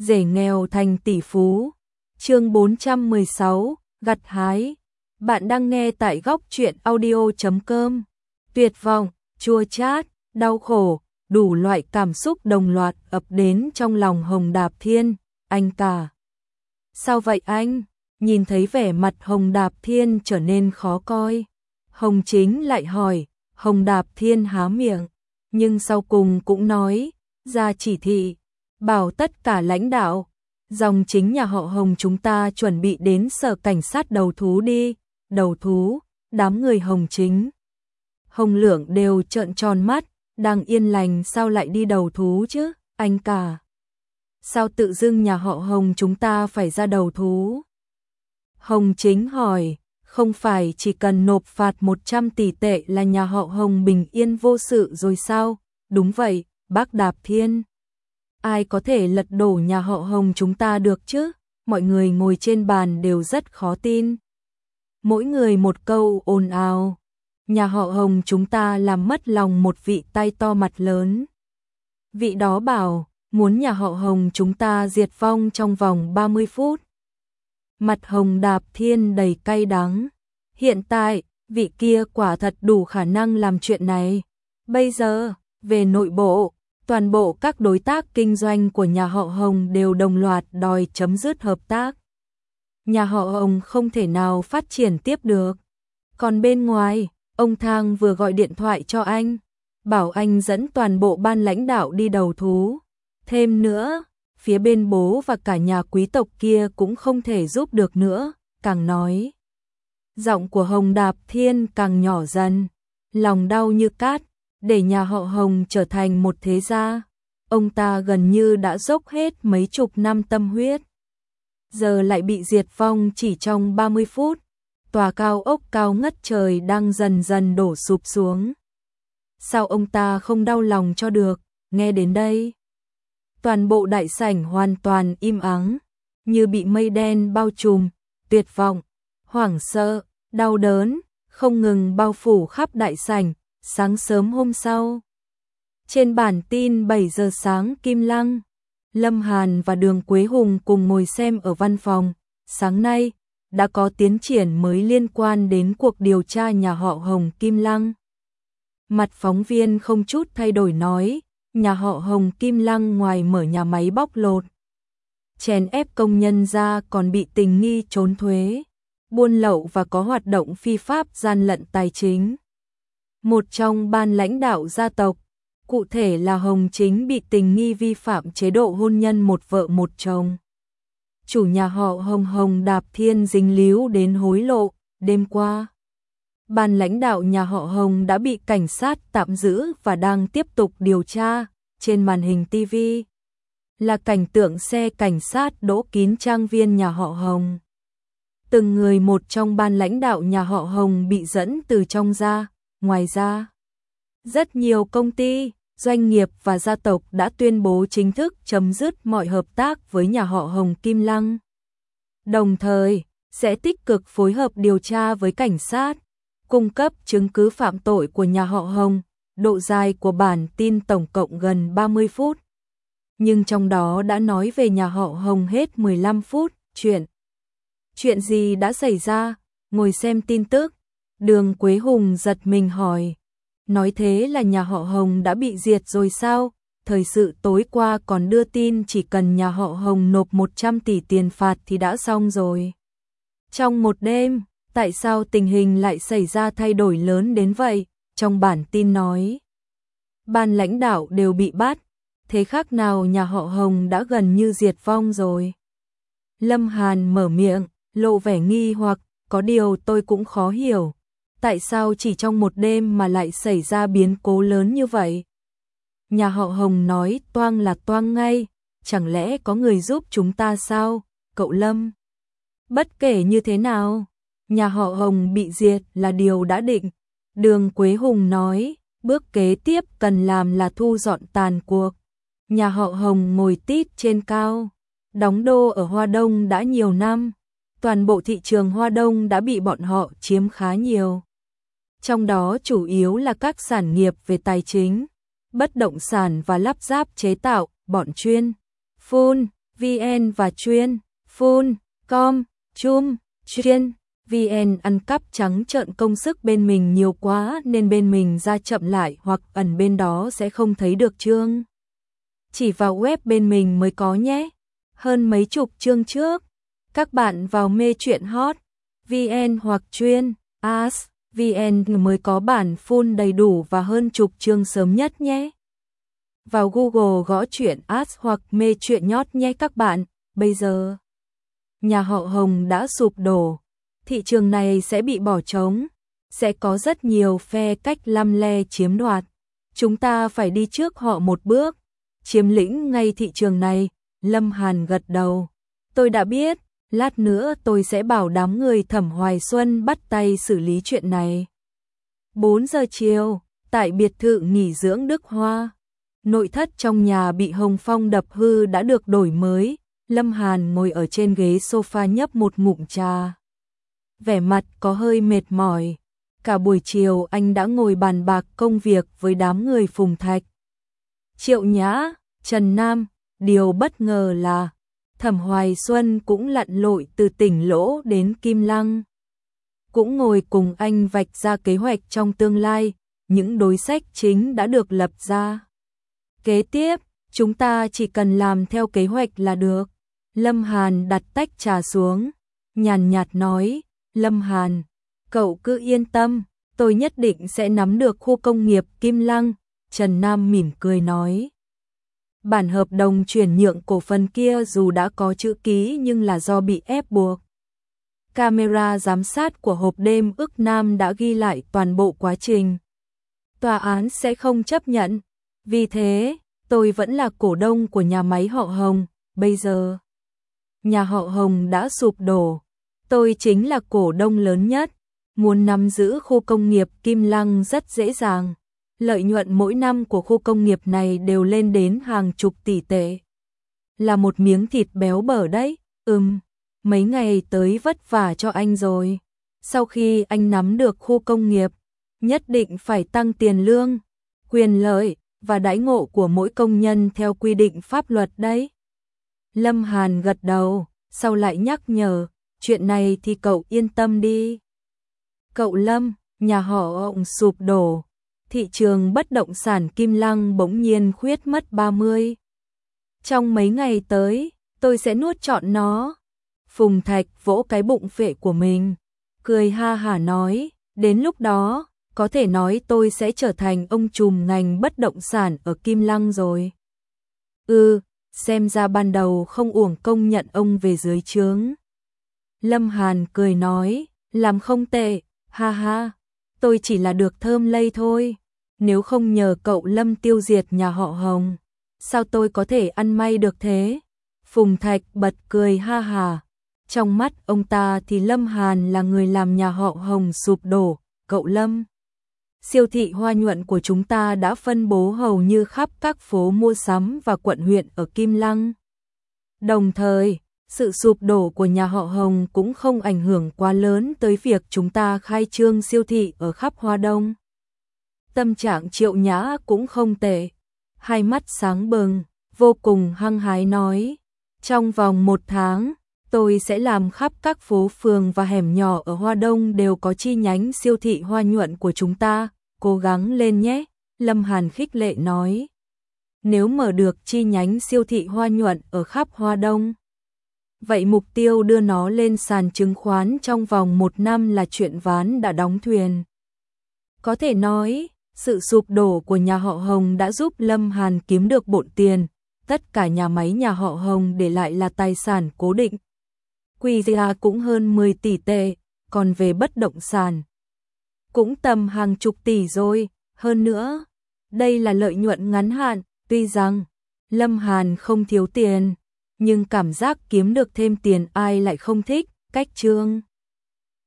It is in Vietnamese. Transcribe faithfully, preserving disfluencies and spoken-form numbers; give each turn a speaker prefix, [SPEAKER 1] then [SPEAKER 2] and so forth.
[SPEAKER 1] rể nghèo thành tỷ phú. Chương bốn trăm mười sáu, gặt hái. Bạn đang nghe tại góc truyện audio chấm com. Tuyệt vọng, chua chát, đau khổ, đủ loại cảm xúc đồng loạt ập đến trong lòng Hồng Đạp Thiên. Anh cả. Sao vậy anh? Nhìn thấy vẻ mặt Hồng Đạp Thiên trở nên khó coi. Hồng Chính lại hỏi. Hồng Đạp Thiên há miệng, nhưng sau cùng cũng nói, ra chỉ thị, bảo tất cả lãnh đạo, dòng chính nhà họ Hồng chúng ta chuẩn bị đến sở cảnh sát đầu thú đi. Đầu thú, đám người Hồng Chính, Hồng Lượng đều trợn tròn mắt, đang yên lành sao lại đi đầu thú chứ, anh cả. Sao tự dưng nhà họ Hồng chúng ta phải ra đầu thú? Hồng Chính hỏi, không phải chỉ cần nộp phạt một trăm tỷ tệ là nhà họ Hồng bình yên vô sự rồi sao? Đúng vậy, bác Đạp Thiên. Ai có thể lật đổ nhà họ Hồng chúng ta được chứ? Mọi người ngồi trên bàn đều rất khó tin. Mỗi người một câu ồn ào. Nhà họ Hồng chúng ta làm mất lòng một vị tay to mặt lớn. Vị đó bảo, muốn nhà họ Hồng chúng ta diệt vong trong vòng ba mươi phút. Mặt Hồng Đạp Thiên đầy cay đắng. Hiện tại, vị kia quả thật đủ khả năng làm chuyện này. Bây giờ, về nội bộ, toàn bộ các đối tác kinh doanh của nhà họ Hồng đều đồng loạt đòi chấm dứt hợp tác. Nhà họ Hồng không thể nào phát triển tiếp được. Còn bên ngoài, ông Thang vừa gọi điện thoại cho anh, bảo anh dẫn toàn bộ ban lãnh đạo đi đầu thú. Thêm nữa, phía bên bố và cả nhà quý tộc kia cũng không thể giúp được nữa, càng nói. Giọng của Hồng Đạp Thiên càng nhỏ dần, lòng đau như cát, để nhà họ Hồng trở thành một thế gia. Ông ta gần như đã dốc hết mấy chục năm tâm huyết. Giờ lại bị diệt vong chỉ trong ba mươi phút, tòa cao ốc cao ngất trời đang dần dần đổ sụp xuống. Sao ông ta không đau lòng cho được, nghe đến đây. Toàn bộ đại sảnh hoàn toàn im ắng, như bị mây đen bao trùm, tuyệt vọng, hoảng sợ, đau đớn, không ngừng bao phủ khắp đại sảnh. Sáng sớm hôm sau, trên bản tin bảy giờ sáng Kim Lăng, Lâm Hàn và Đường Quế Hùng cùng ngồi xem ở văn phòng. Sáng nay, đã có tiến triển mới liên quan đến cuộc điều tra nhà họ Hồng Kim Lăng. Mặt phóng viên không chút thay đổi nói, nhà họ Hồng Kim Lăng ngoài mở nhà máy bóc lột, chèn ép công nhân ra còn bị tình nghi trốn thuế, buôn lậu và có hoạt động phi pháp gian lận tài chính. Một trong ban lãnh đạo gia tộc, cụ thể là Hồng Chính bị tình nghi vi phạm chế độ hôn nhân một vợ một chồng. Chủ nhà họ Hồng Hồng Đạp Thiên dính líu đến hối lộ. Đêm qua, ban lãnh đạo nhà họ Hồng đã bị cảnh sát tạm giữ và đang tiếp tục điều tra. Trên màn hình ti vi là cảnh tượng xe cảnh sát đỗ kín trang viên nhà họ Hồng. Từng người một trong ban lãnh đạo nhà họ Hồng bị dẫn từ trong ra. Ngoài ra, rất nhiều công ty, doanh nghiệp và gia tộc đã tuyên bố chính thức chấm dứt mọi hợp tác với nhà họ Hồng Kim Lăng. Đồng thời, sẽ tích cực phối hợp điều tra với cảnh sát, cung cấp chứng cứ phạm tội của nhà họ Hồng. Độ dài của bản tin tổng cộng gần ba mươi phút. Nhưng trong đó đã nói về nhà họ Hồng hết mười lăm phút. Chuyện Chuyện gì đã xảy ra? Ngồi xem tin tức, Đường Quế Hùng giật mình hỏi. Nói thế là nhà họ Hồng đã bị diệt rồi sao? Thời sự tối qua còn đưa tin chỉ cần nhà họ Hồng nộp một trăm tỷ tiền phạt thì đã xong rồi. Trong một đêm, tại sao tình hình lại xảy ra thay đổi lớn đến vậy? Trong bản tin nói, ban lãnh đạo đều bị bắt, thế khác nào nhà họ Hồng đã gần như diệt vong rồi. Lâm Hàn mở miệng, lộ vẻ nghi hoặc, có điều tôi cũng khó hiểu. Tại sao chỉ trong một đêm mà lại xảy ra biến cố lớn như vậy? Nhà họ Hồng nói toang là toang ngay, chẳng lẽ có người giúp chúng ta sao, cậu Lâm? Bất kể như thế nào, nhà họ Hồng bị diệt là điều đã định. Đường Quế Hùng nói, bước kế tiếp cần làm là thu dọn tàn cuộc. Nhà họ Hồng ngồi tít trên cao, đóng đô ở Hoa Đông đã nhiều năm. Toàn bộ thị trường Hoa Đông đã bị bọn họ chiếm khá nhiều. Trong đó chủ yếu là các sản nghiệp về tài chính, bất động sản và lắp ráp chế tạo, bọn chuyên, phun, vn và chuyên, full, com, chum, chuyên, vn ăn cắp trắng trợn công sức bên mình nhiều quá nên bên mình ra chậm lại hoặc ẩn bên đó sẽ không thấy được chương. Chỉ vào web bên mình mới có nhé. Hơn mấy chục chương trước, các bạn vào mê truyện hot, vn hoặc chuyên, as, vn mới có bản full đầy đủ và hơn chục chương sớm nhất nhé. Vào Google gõ truyện as hoặc mê truyện nhót nhé các bạn. Bây giờ, nhà họ Hồng đã sụp đổ, thị trường này sẽ bị bỏ trống, sẽ có rất nhiều phe cách lăm le chiếm đoạt. Chúng ta phải đi trước họ một bước, chiếm lĩnh ngay thị trường này. Lâm Hàn gật đầu. Tôi đã biết, lát nữa tôi sẽ bảo đám người Thẩm Hoài Xuân bắt tay xử lý chuyện này. bốn giờ chiều, tại biệt thự nghỉ dưỡng Đức Hoa, nội thất trong nhà bị Hồng Phong đập hư đã được đổi mới. Lâm Hàn ngồi ở trên ghế sofa nhấp một ngụm trà. Vẻ mặt có hơi mệt mỏi. Cả buổi chiều anh đã ngồi bàn bạc công việc với đám người Phùng Thạch, Triệu Nhã, Trần Nam. Điều bất ngờ là Thẩm Hoài Xuân cũng lặn lội từ Tỉnh Lỗ đến Kim Lăng, cũng ngồi cùng anh vạch ra kế hoạch trong tương lai. Những đối sách chính đã được lập ra. Kế tiếp, chúng ta chỉ cần làm theo kế hoạch là được. Lâm Hàn đặt tách trà xuống, nhàn nhạt nói, Lâm Hàn, cậu cứ yên tâm, tôi nhất định sẽ nắm được khu công nghiệp Kim Lăng. Trần Nam mỉm cười nói, bản hợp đồng chuyển nhượng cổ phần kia dù đã có chữ ký nhưng là do bị ép buộc. Camera giám sát của hộp đêm ức Nam đã ghi lại toàn bộ quá trình. Tòa án sẽ không chấp nhận. Vì thế, tôi vẫn là cổ đông của nhà máy họ Hồng. Bây giờ, nhà họ Hồng đã sụp đổ. Tôi chính là cổ đông lớn nhất. Muốn nắm giữ khu công nghiệp Kim Lăng rất dễ dàng. Lợi nhuận mỗi năm của khu công nghiệp này đều lên đến hàng chục tỷ tệ. Là một miếng thịt béo bở đấy. Ừm, mấy ngày tới vất vả cho anh rồi. Sau khi anh nắm được khu công nghiệp, nhất định phải tăng tiền lương, quyền lợi và đãi ngộ của mỗi công nhân theo quy định pháp luật đấy. Lâm Hàn gật đầu, sau lại nhắc nhở, chuyện này thì cậu yên tâm đi. Cậu Lâm, nhà họ Hồng sụp đổ, thị trường bất động sản Kim Lăng bỗng nhiên khuyết mất ba mươi. Trong mấy ngày tới, tôi sẽ nuốt trọn nó. Phùng Thạch vỗ cái bụng phệ của mình, cười ha hả nói, đến lúc đó, có thể nói tôi sẽ trở thành ông trùm ngành bất động sản ở Kim Lăng rồi. Ừ, xem ra ban đầu không uổng công nhận ông về dưới trướng. Lâm Hàn cười nói, làm không tệ, ha ha, tôi chỉ là được thơm lây thôi. Nếu không nhờ cậu Lâm tiêu diệt nhà họ Hồng, sao tôi có thể ăn may được thế? Phùng Thạch bật cười ha hà. Trong mắt ông ta thì Lâm Hàn là người làm nhà họ Hồng sụp đổ. Cậu Lâm, siêu thị Hoa Nhuận của chúng ta đã phân bố hầu như khắp các phố mua sắm và quận huyện ở Kim Lăng. Đồng thời, sự sụp đổ của nhà họ Hồng cũng không ảnh hưởng quá lớn tới việc chúng ta khai trương siêu thị ở khắp Hoa Đông. Tâm trạng Triệu Nhã cũng không tệ, hai mắt sáng bừng, vô cùng hăng hái nói, trong vòng một tháng, tôi sẽ làm khắp các phố phường và hẻm nhỏ ở Hoa Đông đều có chi nhánh siêu thị Hoa Nhuận của chúng ta, cố gắng lên nhé. Lâm Hàn khích lệ nói, nếu mở được chi nhánh siêu thị Hoa Nhuận ở khắp Hoa Đông, vậy mục tiêu đưa nó lên sàn chứng khoán trong vòng một năm là chuyện ván đã đóng thuyền. Có thể nói, sự sụp đổ của nhà họ Hồng đã giúp Lâm Hàn kiếm được bộn tiền, tất cả nhà máy nhà họ Hồng để lại là tài sản cố định. Quy ra cũng hơn mười tỷ tệ, còn về bất động sản, cũng tầm hàng chục tỷ rồi, hơn nữa, đây là lợi nhuận ngắn hạn, tuy rằng Lâm Hàn không thiếu tiền, nhưng cảm giác kiếm được thêm tiền ai lại không thích, cách chương.